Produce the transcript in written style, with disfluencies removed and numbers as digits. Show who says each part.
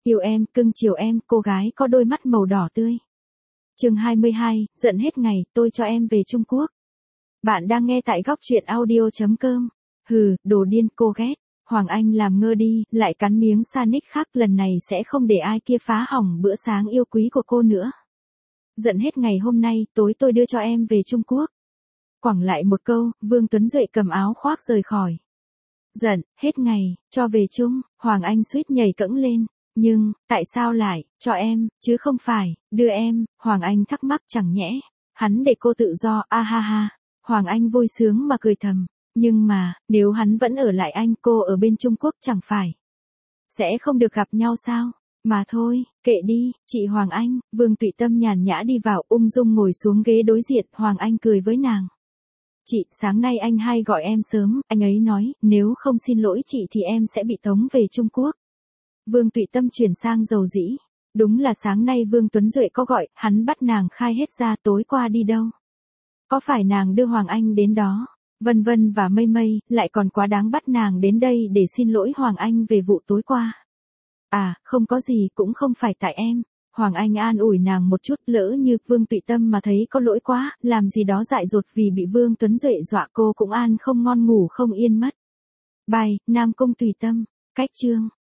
Speaker 1: Yêu em, cưng chiều em, cô gái có đôi mắt màu đỏ tươi. Chương 22, giận hết ngày, tôi cho em về Trung Quốc. Bạn đang nghe tại góc truyện audio.com. Hừ, đồ điên, cô ghét. Hoàng Anh làm ngơ đi, lại cắn miếng Sanic khác, lần này sẽ không để ai kia phá hỏng bữa sáng yêu quý của cô nữa. Giận hết ngày, hôm nay, tối tôi đưa cho em về Trung Quốc. Quẳng lại một câu, Vương Tuấn Duệ cầm áo khoác rời khỏi. Giận, hết ngày, cho về Trung, Hoàng Anh suýt nhảy cẫng lên. Nhưng, tại sao lại, cho em, chứ không phải, đưa em, Hoàng Anh thắc mắc chẳng nhẽ. Hắn để cô tự do, a ha ha. Hoàng Anh vui sướng mà cười thầm. Nhưng mà, nếu hắn vẫn ở lại anh, cô ở bên Trung Quốc chẳng phải sẽ không được gặp nhau sao? Mà thôi, kệ đi, chị Hoàng Anh. Vương Tụy Tâm nhàn nhã đi vào, ung dung ngồi xuống ghế đối diện. Hoàng Anh cười với nàng. Chị, sáng nay anh hay gọi em sớm, anh ấy nói, nếu không xin lỗi chị thì em sẽ bị tống về Trung Quốc. Vương Tụy Tâm chuyển sang dầu dĩ. Đúng là sáng nay Vương Tuấn Duệ có gọi, hắn bắt nàng khai hết ra tối qua đi đâu. Có phải nàng đưa Hoàng Anh đến đó? Vân Vân và Mây Mây, lại còn quá đáng bắt nàng đến đây để xin lỗi Hoàng Anh về vụ tối qua. À, không có gì, cũng không phải tại em. Hoàng Anh an ủi nàng một chút, lỡ như Vương Tụy Tâm mà thấy có lỗi quá, làm gì đó dại dột vì bị Vương Tuấn Duệ dọa, cô cũng an không ngon ngủ không yên mất. Bài, Nam Cung Tùy Tâm, cách chương.